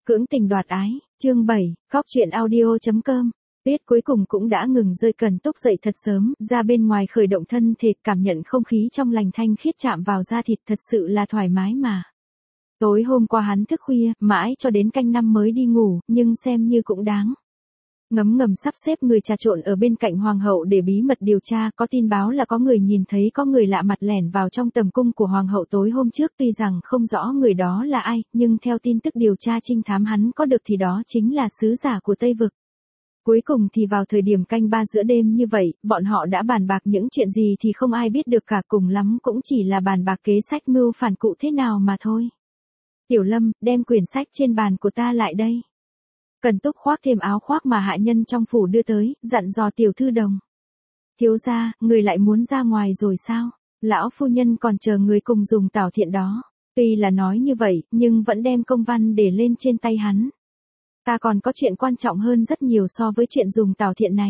Cưỡng tình đoạt ái, chương 7, khóc chuyện audio.com. Tuyết cuối cùng cũng đã ngừng rơi, Cần Túc dậy thật sớm, ra bên ngoài khởi động thân thể, cảm nhận không khí trong lành thanh khiết chạm vào da thịt, thật sự là thoải mái mà. Tối hôm qua hắn thức khuya, mãi cho đến canh 5 mới đi ngủ, nhưng xem như cũng đáng. Ngấm ngầm sắp xếp người trà trộn ở bên cạnh hoàng hậu để bí mật điều tra, có tin báo là có người nhìn thấy có người lạ mặt lẻn vào trong tầm cung của hoàng hậu tối hôm trước, tuy rằng không rõ người đó là ai, nhưng theo tin tức điều tra trinh thám hắn có được thì đó chính là sứ giả của Tây Vực. Cuối cùng thì vào thời điểm canh 3 giữa đêm như vậy, bọn họ đã bàn bạc những chuyện gì thì không ai biết được cả, cùng lắm cũng chỉ là bàn bạc kế sách mưu phản cụ thế nào mà thôi. Tiểu Lâm, đem quyển sách trên bàn của ta lại đây. Cần Túc khoác thêm áo khoác mà hạ nhân trong phủ đưa tới, dặn dò Tiểu Thư Đồng. Thiếu gia, người lại muốn ra ngoài rồi sao? Lão phu nhân còn chờ người cùng dùng tảo thiện đó. Tuy là nói như vậy, nhưng vẫn đem công văn để lên trên tay hắn. Ta còn có chuyện quan trọng hơn rất nhiều so với chuyện dùng tảo thiện này.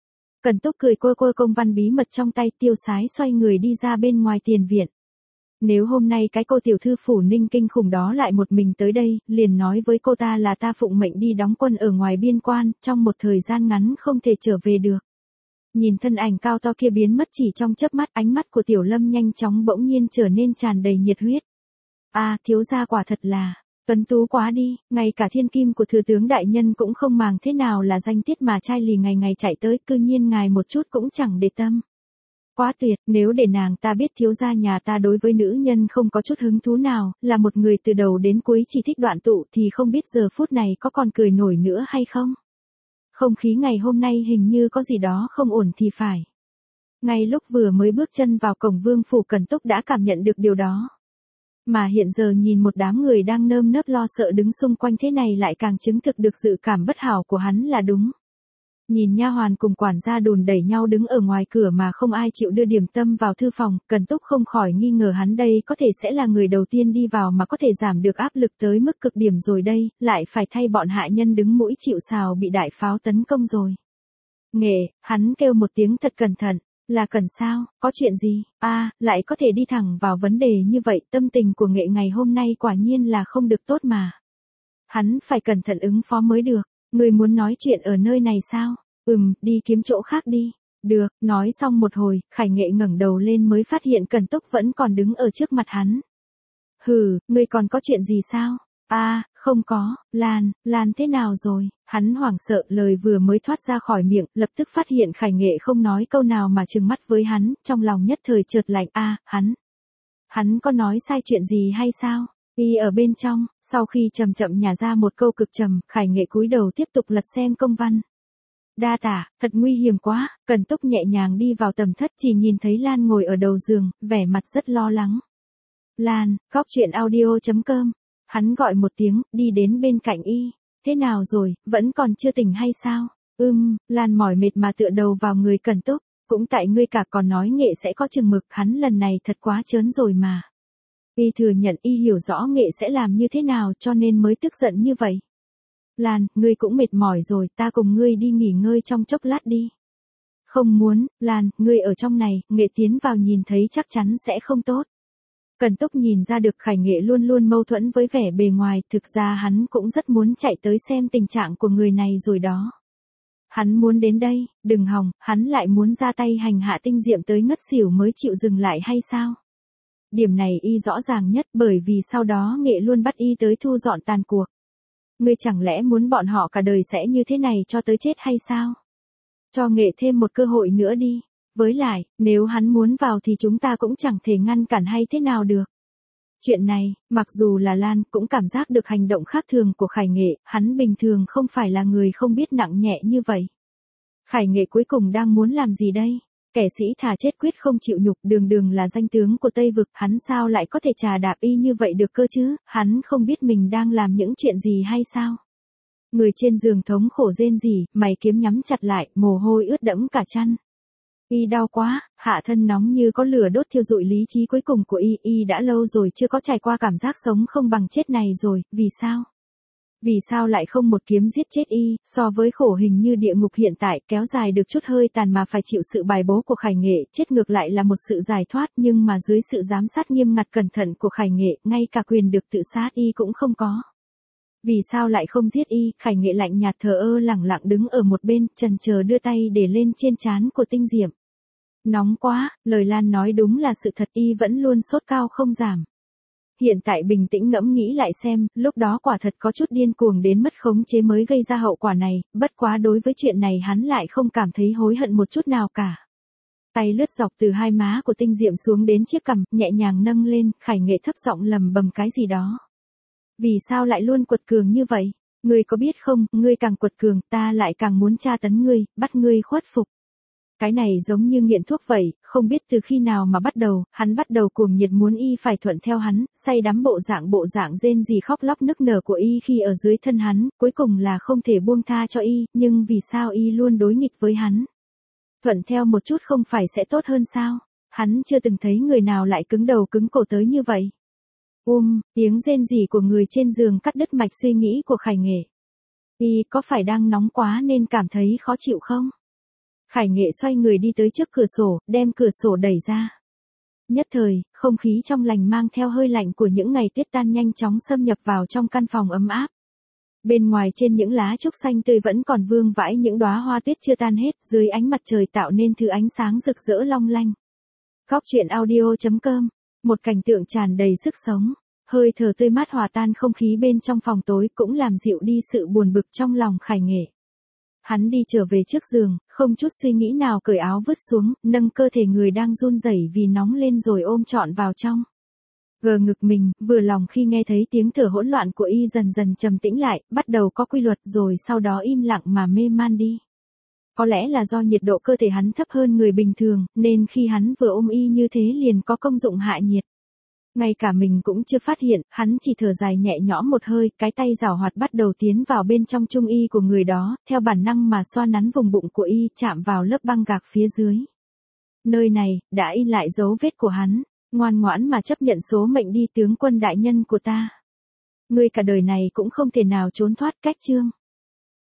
Cần Túc cười quơ quơ công văn bí mật trong tay, tiêu sái xoay người đi ra bên ngoài tiền viện. Nếu hôm nay cái cô tiểu thư phủ Ninh kinh khủng đó lại một mình tới đây, liền nói với cô ta là ta phụng mệnh đi đóng quân ở ngoài biên quan, trong một thời gian ngắn không thể trở về được. Nhìn thân ảnh cao to kia biến mất chỉ trong chớp mắt, ánh mắt của Tiểu Lâm nhanh chóng bỗng nhiên trở nên tràn đầy nhiệt huyết. Thiếu gia quả thật là tuấn tú quá đi, ngay cả thiên kim của thừa tướng đại nhân cũng không màng thế nào là danh tiết mà trai lì ngày ngày chạy tới, cư nhiên ngài một chút cũng chẳng để tâm. Quá tuyệt, nếu để nàng ta biết thiếu gia nhà ta đối với nữ nhân không có chút hứng thú nào, là một người từ đầu đến cuối chỉ thích đoạn tụ, thì không biết giờ phút này có còn cười nổi nữa hay không. Không khí ngày hôm nay hình như có gì đó không ổn thì phải. Ngay lúc vừa mới bước chân vào cổng vương phủ, Cần Túc đã cảm nhận được điều đó. Mà hiện giờ nhìn một đám người đang nơm nớp lo sợ đứng xung quanh thế này lại càng chứng thực được dự cảm bất hảo của hắn là đúng. Nhìn nha hoàn cùng quản gia đùn đẩy nhau đứng ở ngoài cửa mà không ai chịu đưa điểm tâm vào thư phòng, Cần Túc không khỏi nghi ngờ hắn đây có thể sẽ là người đầu tiên đi vào mà có thể giảm được áp lực tới mức cực điểm rồi đây, lại phải thay bọn hạ nhân đứng mũi chịu sào bị đại pháo tấn công rồi. Nghệ, hắn kêu một tiếng thật cẩn thận, là Cần sao, có chuyện gì, lại có thể đi thẳng vào vấn đề như vậy, tâm tình của Nghệ ngày hôm nay quả nhiên là không được tốt mà. Hắn phải cẩn thận ứng phó mới được. Người muốn nói chuyện ở nơi này sao? Đi kiếm chỗ khác đi. Được, nói xong một hồi, Khải Nghệ ngẩng đầu lên mới phát hiện Cần Túc vẫn còn đứng ở trước mặt hắn. Ngươi còn có chuyện gì sao? Không có, Lan thế nào rồi? Hắn hoảng sợ, lời vừa mới thoát ra khỏi miệng, lập tức phát hiện Khải Nghệ không nói câu nào mà trừng mắt với hắn, trong lòng nhất thời chợt lạnh, hắn có nói sai chuyện gì hay sao? Y ở bên trong, sau khi chậm chậm nhả ra một câu cực trầm, Khải Nghệ cúi đầu tiếp tục lật xem công văn. Đa tả, thật nguy hiểm quá, Cần Túc nhẹ nhàng đi vào tầm thất, chỉ nhìn thấy Lan ngồi ở đầu giường, vẻ mặt rất lo lắng. Lan, khóc chuyện audio.com. Hắn gọi một tiếng, đi đến bên cạnh y. Thế nào rồi, vẫn còn chưa tỉnh hay sao? Lan mỏi mệt mà tựa đầu vào người Cần Túc. Cũng tại ngươi cả còn nói Nghệ sẽ có chừng mực, hắn lần này thật quá trớn rồi mà. Y thừa nhận y hiểu rõ Nghệ sẽ làm như thế nào cho nên mới tức giận như vậy. Lan, ngươi cũng mệt mỏi rồi, ta cùng ngươi đi nghỉ ngơi trong chốc lát đi. Không muốn, Lan, ngươi ở trong này, Nghệ tiến vào nhìn thấy chắc chắn sẽ không tốt. Cần Túc nhìn ra được Khải Nghệ luôn luôn mâu thuẫn với vẻ bề ngoài, thực ra hắn cũng rất muốn chạy tới xem tình trạng của người này rồi đó. Hắn muốn đến đây, đừng hòng, hắn lại muốn ra tay hành hạ Tinh Diệm tới ngất xỉu mới chịu dừng lại hay sao? Điểm này y rõ ràng nhất, bởi vì sau đó Nghệ luôn bắt y tới thu dọn tàn cuộc. Ngươi chẳng lẽ muốn bọn họ cả đời sẽ như thế này cho tới chết hay sao? Cho Nghệ thêm một cơ hội nữa đi. Với lại, nếu hắn muốn vào thì chúng ta cũng chẳng thể ngăn cản hay thế nào được. Chuyện này, mặc dù là Lan cũng cảm giác được hành động khác thường của Khải Nghệ, hắn bình thường không phải là người không biết nặng nhẹ như vậy. Khải Nghệ cuối cùng đang muốn làm gì đây? Kẻ sĩ thà chết quyết không chịu nhục, đường là danh tướng của Tây Vực, hắn sao lại có thể trà đạp y như vậy được cơ chứ? Hắn không biết mình đang làm những chuyện gì hay sao? Người trên giường thống khổ rên rỉ, mày kiếm nhắm chặt lại, mồ hôi ướt đẫm cả chăn. Y đau quá, hạ thân nóng như có lửa đốt thiêu rụi lý trí cuối cùng của y đã lâu rồi chưa có trải qua cảm giác sống không bằng chết này rồi, vì sao? Vì sao lại không một kiếm giết chết y, so với khổ hình như địa ngục hiện tại, kéo dài được chút hơi tàn mà phải chịu sự bài bố của Khải Nghệ, chết ngược lại là một sự giải thoát, nhưng mà dưới sự giám sát nghiêm ngặt cẩn thận của Khải Nghệ, ngay cả quyền được tự sát y cũng không có. Vì sao lại không giết y? Khải Nghệ lạnh nhạt thờ ơ lẳng lặng đứng ở một bên, chần chờ đưa tay để lên trên trán của Tinh Diệm. Nóng quá, lời Lan nói đúng là sự thật, y vẫn luôn sốt cao không giảm. Hiện tại bình tĩnh ngẫm nghĩ lại xem, lúc đó quả thật có chút điên cuồng đến mất khống chế mới gây ra hậu quả này, bất quá đối với chuyện này hắn lại không cảm thấy hối hận một chút nào cả. Tay lướt dọc từ hai má của Tinh Diệm xuống đến chiếc cằm, nhẹ nhàng nâng lên, Khải Nghệ thấp giọng lầm bầm cái gì đó. Vì sao lại luôn quật cường như vậy? Ngươi có biết không, ngươi càng quật cường, ta lại càng muốn tra tấn ngươi, bắt ngươi khuất phục. Cái này giống như nghiện thuốc vậy, không biết từ khi nào mà bắt đầu, hắn bắt đầu cuồng nhiệt muốn y phải thuận theo hắn, say đắm bộ dạng rên rỉ khóc lóc nức nở của y khi ở dưới thân hắn, cuối cùng là không thể buông tha cho y, nhưng vì sao y luôn đối nghịch với hắn? Thuận theo một chút không phải sẽ tốt hơn sao? Hắn chưa từng thấy người nào lại cứng đầu cứng cổ tới như vậy. Tiếng rên rỉ của người trên giường cắt đứt mạch suy nghĩ của Khải Nghệ. Y có phải đang nóng quá nên cảm thấy khó chịu không? Khải Nghệ xoay người đi tới trước cửa sổ, đem cửa sổ đẩy ra. Nhất thời, không khí trong lành mang theo hơi lạnh của những ngày tuyết tan nhanh chóng xâm nhập vào trong căn phòng ấm áp. Bên ngoài trên những lá trúc xanh tươi vẫn còn vương vãi những đóa hoa tuyết chưa tan hết, dưới ánh mặt trời tạo nên thứ ánh sáng rực rỡ long lanh. Góc truyện audio.com, một cảnh tượng tràn đầy sức sống, hơi thở tươi mát hòa tan không khí bên trong phòng tối cũng làm dịu đi sự buồn bực trong lòng Khải Nghệ. Hắn đi trở về trước giường, không chút suy nghĩ nào cởi áo vứt xuống, nâng cơ thể người đang run rẩy vì nóng lên rồi ôm trọn vào trong. Gờ ngực mình, vừa lòng khi nghe thấy tiếng thở hỗn loạn của y dần dần trầm tĩnh lại, bắt đầu có quy luật rồi sau đó im lặng mà mê man đi. Có lẽ là do nhiệt độ cơ thể hắn thấp hơn người bình thường, nên khi hắn vừa ôm y như thế liền có công dụng hạ nhiệt. Ngay cả mình cũng chưa phát hiện, hắn chỉ thở dài nhẹ nhõm một hơi, cái tay giảo hoạt bắt đầu tiến vào bên trong trung y của người đó, theo bản năng mà xoa nắn vùng bụng của y, chạm vào lớp băng gạc phía dưới. Nơi này, đã in lại dấu vết của hắn, ngoan ngoãn mà chấp nhận số mệnh đi tướng quân đại nhân của ta. Ngươi cả đời này cũng không thể nào trốn thoát cách chương.